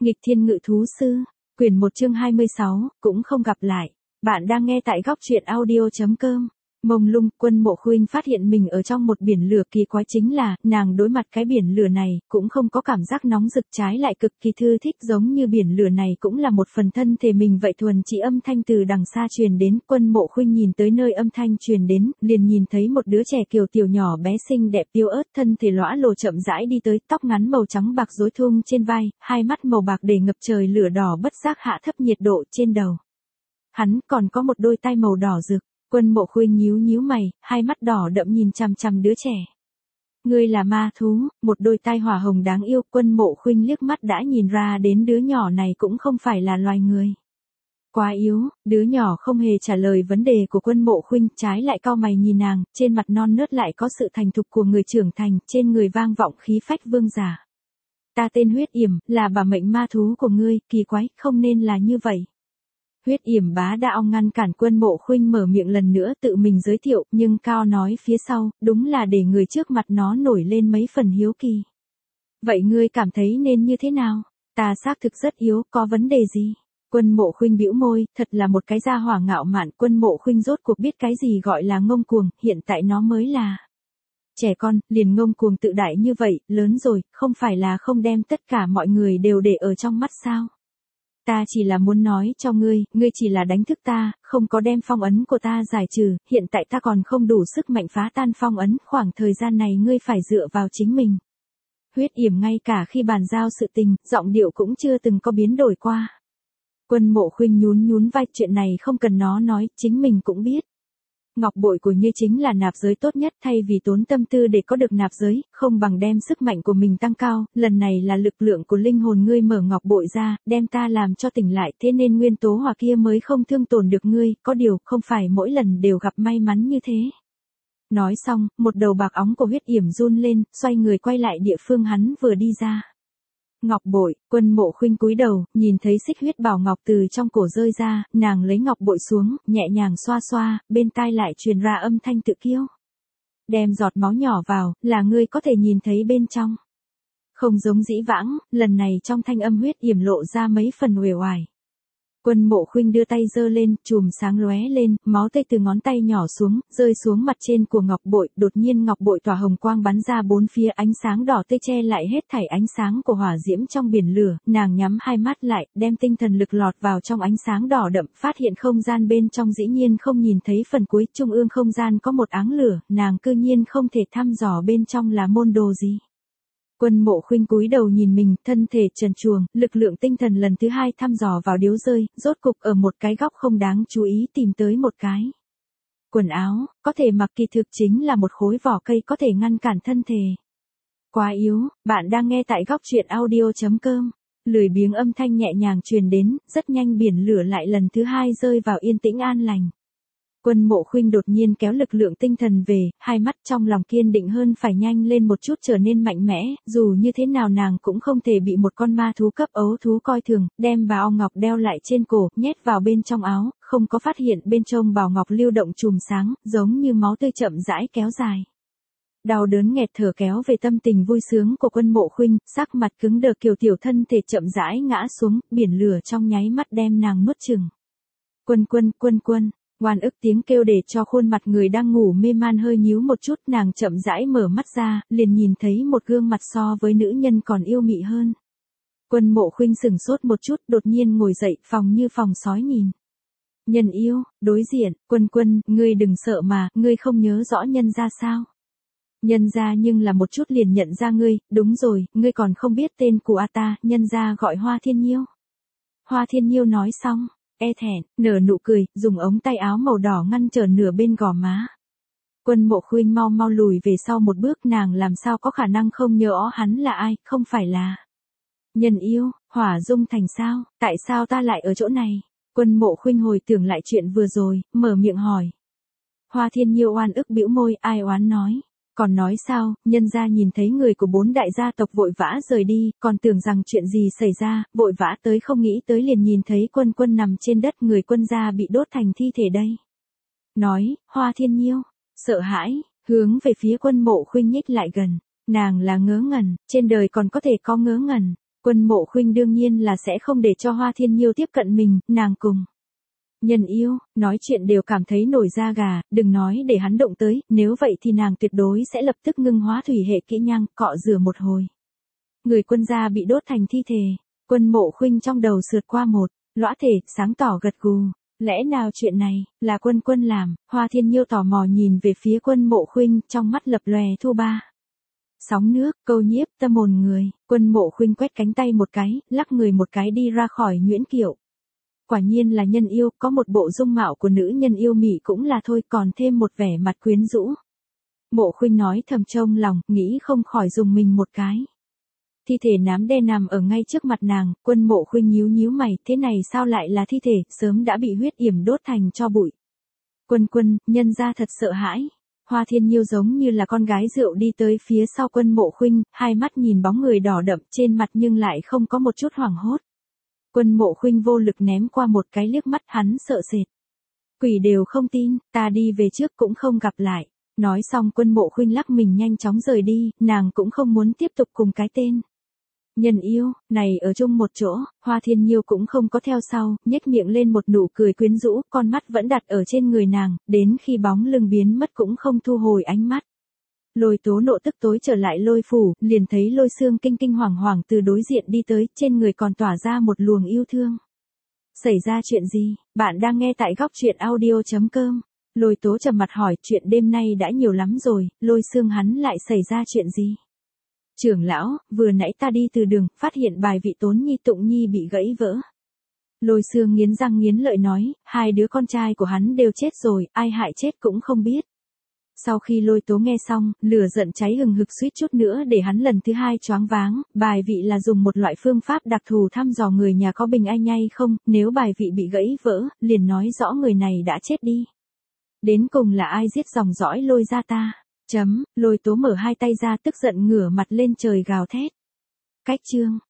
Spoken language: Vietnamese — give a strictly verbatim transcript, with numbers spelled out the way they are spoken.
Nghịch thiên ngự thú sư, quyển một chương hai mươi sáu, cũng không gặp lại. Bạn đang nghe tại góc truyện audio chấm com. Mông lung, Quân Mộ Khuynh phát hiện mình ở trong một biển lửa, kỳ quái chính là, nàng đối mặt cái biển lửa này, cũng không có cảm giác nóng rực, trái lại cực kỳ thư thích, giống như biển lửa này cũng là một phần thân thể mình vậy. Thuần chỉ âm thanh từ đằng xa truyền đến, Quân Mộ Khuynh nhìn tới nơi âm thanh truyền đến, liền nhìn thấy một đứa trẻ kiều tiểu nhỏ bé xinh đẹp tiêu ớt, thân thể lõa lồ chậm rãi đi tới, tóc ngắn màu trắng bạc rối tung trên vai, hai mắt màu bạc để ngập trời lửa đỏ bất giác hạ thấp nhiệt độ trên đầu. Hắn còn có một đôi tay màu đỏ rực. Quân Mộ Khuynh nhíu nhíu mày, hai mắt đỏ đậm nhìn chằm chằm đứa trẻ. Ngươi là ma thú, một đôi tai hỏa hồng đáng yêu. Quân Mộ Khuynh liếc mắt đã nhìn ra đến đứa nhỏ này cũng không phải là loài người. Quá yếu, đứa nhỏ không hề trả lời vấn đề của Quân Mộ Khuynh, trái lại cau mày nhìn nàng, trên mặt non nớt lại có sự thành thục của người trưởng thành, trên người vang vọng khí phách vương giả. Ta tên Huyết Yểm, là bà mệnh ma thú của ngươi, kỳ quái, không nên là như vậy. Huyết Yểm bá đạo ngăn cản Quân Mộ Khuynh mở miệng lần nữa tự mình giới thiệu, nhưng cao nói phía sau, đúng là để người trước mặt nó nổi lên mấy phần hiếu kỳ. Vậy ngươi cảm thấy nên như thế nào? Ta xác thực rất yếu, có vấn đề gì? Quân Mộ Khuynh bĩu môi, thật là một cái gia hỏa ngạo mạn. Quân Mộ Khuynh rốt cuộc biết cái gì gọi là ngông cuồng, hiện tại nó mới là trẻ con, liền ngông cuồng tự đại như vậy, lớn rồi, không phải là không đem tất cả mọi người đều để ở trong mắt sao? Ta chỉ là muốn nói cho ngươi, ngươi chỉ là đánh thức ta, không có đem phong ấn của ta giải trừ, hiện tại ta còn không đủ sức mạnh phá tan phong ấn, khoảng thời gian này ngươi phải dựa vào chính mình. Huyết Yểm ngay cả khi bàn giao sự tình, giọng điệu cũng chưa từng có biến đổi qua. Quân Mộ Khuynh nhún nhún vai, chuyện này không cần nó nói, chính mình cũng biết. Ngọc bội của ngươi chính là nạp giới tốt nhất, thay vì tốn tâm tư để có được nạp giới, không bằng đem sức mạnh của mình tăng cao, lần này là lực lượng của linh hồn ngươi mở ngọc bội ra, đem ta làm cho tỉnh lại, thế nên nguyên tố hỏa kia mới không thương tổn được ngươi, có điều, không phải mỗi lần đều gặp may mắn như thế. Nói xong, một đầu bạc óng của Huyết Yểm run lên, xoay người quay lại địa phương hắn vừa đi ra. Ngọc bội, Quân Mộ Khuynh cúi đầu, nhìn thấy xích huyết bảo ngọc từ trong cổ rơi ra, nàng lấy ngọc bội xuống, nhẹ nhàng xoa xoa, bên tai lại truyền ra âm thanh tự kiêu. Đem giọt máu nhỏ vào, là ngươi có thể nhìn thấy bên trong. Không giống dĩ vãng, lần này trong thanh âm Huyết Yểm lộ ra mấy phần uể oải. Quân Mộ Khuynh đưa tay giơ lên, chùm sáng lóe lên, máu tươi từ ngón tay nhỏ xuống, rơi xuống mặt trên của ngọc bội, đột nhiên ngọc bội tỏa hồng quang bắn ra bốn phía, ánh sáng đỏ tươi che lại hết thảy ánh sáng của hỏa diễm trong biển lửa, nàng nhắm hai mắt lại, đem tinh thần lực lọt vào trong ánh sáng đỏ đậm, phát hiện không gian bên trong dĩ nhiên không nhìn thấy phần cuối, trung ương không gian có một áng lửa, nàng cư nhiên không thể thăm dò bên trong là môn đồ gì. Quân Mộ Khuynh cúi đầu nhìn mình, thân thể trần truồng, lực lượng tinh thần lần thứ hai thăm dò vào điếu rơi, rốt cục ở một cái góc không đáng chú ý tìm tới một cái quần áo, có thể mặc, kỳ thực chính là một khối vỏ cây có thể ngăn cản thân thể. Quá yếu, bạn đang nghe tại góc truyện audio chấm com. Lười biếng âm thanh nhẹ nhàng truyền đến, rất nhanh biển lửa lại lần thứ hai rơi vào yên tĩnh an lành. Quân Mộ Khuynh đột nhiên kéo lực lượng tinh thần về, hai mắt trong lòng kiên định hơn phải nhanh lên một chút trở nên mạnh mẽ, dù như thế nào nàng cũng không thể bị một con ma thú cấp ấu thú coi thường, đem bảo ngọc đeo lại trên cổ, nhét vào bên trong áo, không có phát hiện bên trong bảo ngọc lưu động chùm sáng, giống như máu tươi chậm rãi kéo dài. Đau đớn nghẹt thở kéo về tâm tình vui sướng của Quân Mộ Khuynh, sắc mặt cứng đờ, kiều tiểu thân thể chậm rãi ngã xuống, biển lửa trong nháy mắt đem nàng nuốt chửng. Quân quân, quân quân. Oan ức tiếng kêu để cho khuôn mặt người đang ngủ mê man hơi nhíu một chút, nàng chậm rãi mở mắt ra, liền nhìn thấy một gương mặt so với nữ nhân còn yêu mị hơn. Quân Mộ Khuynh sừng sốt một chút, đột nhiên ngồi dậy, phòng như phòng sói nhìn. Nhân yêu, đối diện, Quân quân, ngươi đừng sợ mà, ngươi không nhớ rõ nhân ra sao? Nhân ra nhưng là một chút liền nhận ra ngươi, đúng rồi, ngươi còn không biết tên của a ta, nhân ra gọi Hoa Thiên Nhiêu. Hoa Thiên Nhiêu nói xong, e thẹn, nở nụ cười, dùng ống tay áo màu đỏ ngăn trở nửa bên gò má. Quân Mộ Khuynh mau mau lùi về sau một bước, nàng làm sao có khả năng không nhớ rõ hắn là ai, không phải là nhân yêu, Hỏa Dung Thành sao, tại sao ta lại ở chỗ này? Quân Mộ Khuynh hồi tưởng lại chuyện vừa rồi, mở miệng hỏi. Hoa Thiên Nhiêu oan ức bĩu môi, ai oán nói. Còn nói sao, nhân gia nhìn thấy người của bốn đại gia tộc vội vã rời đi, còn tưởng rằng chuyện gì xảy ra, vội vã tới không nghĩ tới liền nhìn thấy quân quân nằm trên đất, người quân gia bị đốt thành thi thể đây. Nói, Hoa Thiên Nhiêu, sợ hãi, hướng về phía Quân Mộ Khuynh nhích lại gần, nàng là ngớ ngẩn, trên đời còn có thể có ngớ ngẩn. Quân Mộ Khuynh đương nhiên là sẽ không để cho Hoa Thiên Nhiêu tiếp cận mình, nàng cùng Nhân Yêu, nói chuyện đều cảm thấy nổi da gà, đừng nói để hắn động tới, nếu vậy thì nàng tuyệt đối sẽ lập tức ngưng hóa thủy hệ kỹ năng, cọ rửa một hồi. Người quân gia bị đốt thành thi thể, Quân Mộ Khuynh trong đầu sượt qua một, lõa thể, sáng tỏ gật gù. Lẽ nào chuyện này, là quân quân làm, Hoa Thiên Nhiêu tò mò nhìn về phía Quân Mộ Khuynh, trong mắt lập lòe thu ba. Sóng nước, câu nhiếp, tâm hồn người, Quân Mộ Khuynh quét cánh tay một cái, lắc người một cái đi ra khỏi nhuyễn kiệu. Quả nhiên là nhân yêu, có một bộ dung mạo của nữ nhân yêu mị cũng là thôi, còn thêm một vẻ mặt quyến rũ. Mộ Khuynh nói thầm trong lòng, nghĩ không khỏi dùng mình một cái. Thi thể nám đen nằm ở ngay trước mặt nàng, Quân Mộ Khuynh nhíu nhíu mày, thế này sao lại là thi thể, sớm đã bị huyết yểm đốt thành tro bụi. Quân quân, nhân gia thật sợ hãi. Hoa Thiên Nhiêu giống như là con gái rượu đi tới phía sau Quân Mộ Khuynh, hai mắt nhìn bóng người đỏ đậm trên mặt nhưng lại không có một chút hoảng hốt. Quân Mộ Khuynh vô lực ném qua một cái liếc mắt, hắn sợ sệt. Quỷ đều không tin, ta đi về trước cũng không gặp lại. Nói xong Quân Mộ Khuynh lắc mình nhanh chóng rời đi, nàng cũng không muốn tiếp tục cùng cái tên Nhân Yêu này ở chung một chỗ. Hoa Thiên Nhiêu cũng không có theo sau, nhếch miệng lên một nụ cười quyến rũ, con mắt vẫn đặt ở trên người nàng, đến khi bóng lưng biến mất cũng không thu hồi ánh mắt. Lôi Tố nộ tức tối trở lại Lôi phủ, liền thấy Lôi Xương kinh kinh hoàng hoàng từ đối diện đi tới, trên người còn tỏa ra một luồng yêu thương. Xảy ra chuyện gì? Bạn đang nghe tại góc truyện audio chấm com. Lôi Tố trầm mặt hỏi, chuyện đêm nay đã nhiều lắm rồi, Lôi Xương hắn lại xảy ra chuyện gì? Trưởng lão, vừa nãy ta đi từ đường, phát hiện bài vị Tốn Nhi Tụng Nhi bị gãy vỡ. Lôi Xương nghiến răng nghiến lợi nói, hai đứa con trai của hắn đều chết rồi, ai hại chết cũng không biết. Sau khi Lôi Tố nghe xong, lửa giận cháy hừng hực suýt chút nữa để hắn lần thứ hai choáng váng, bài vị là dùng một loại phương pháp đặc thù thăm dò người nhà có bình an hay không, nếu bài vị bị gãy vỡ, liền nói rõ người này đã chết đi. Đến cùng là ai giết dòng dõi Lôi gia ta? Chấm, Lôi Tố mở hai tay ra tức giận ngửa mặt lên trời gào thét. Cách chương.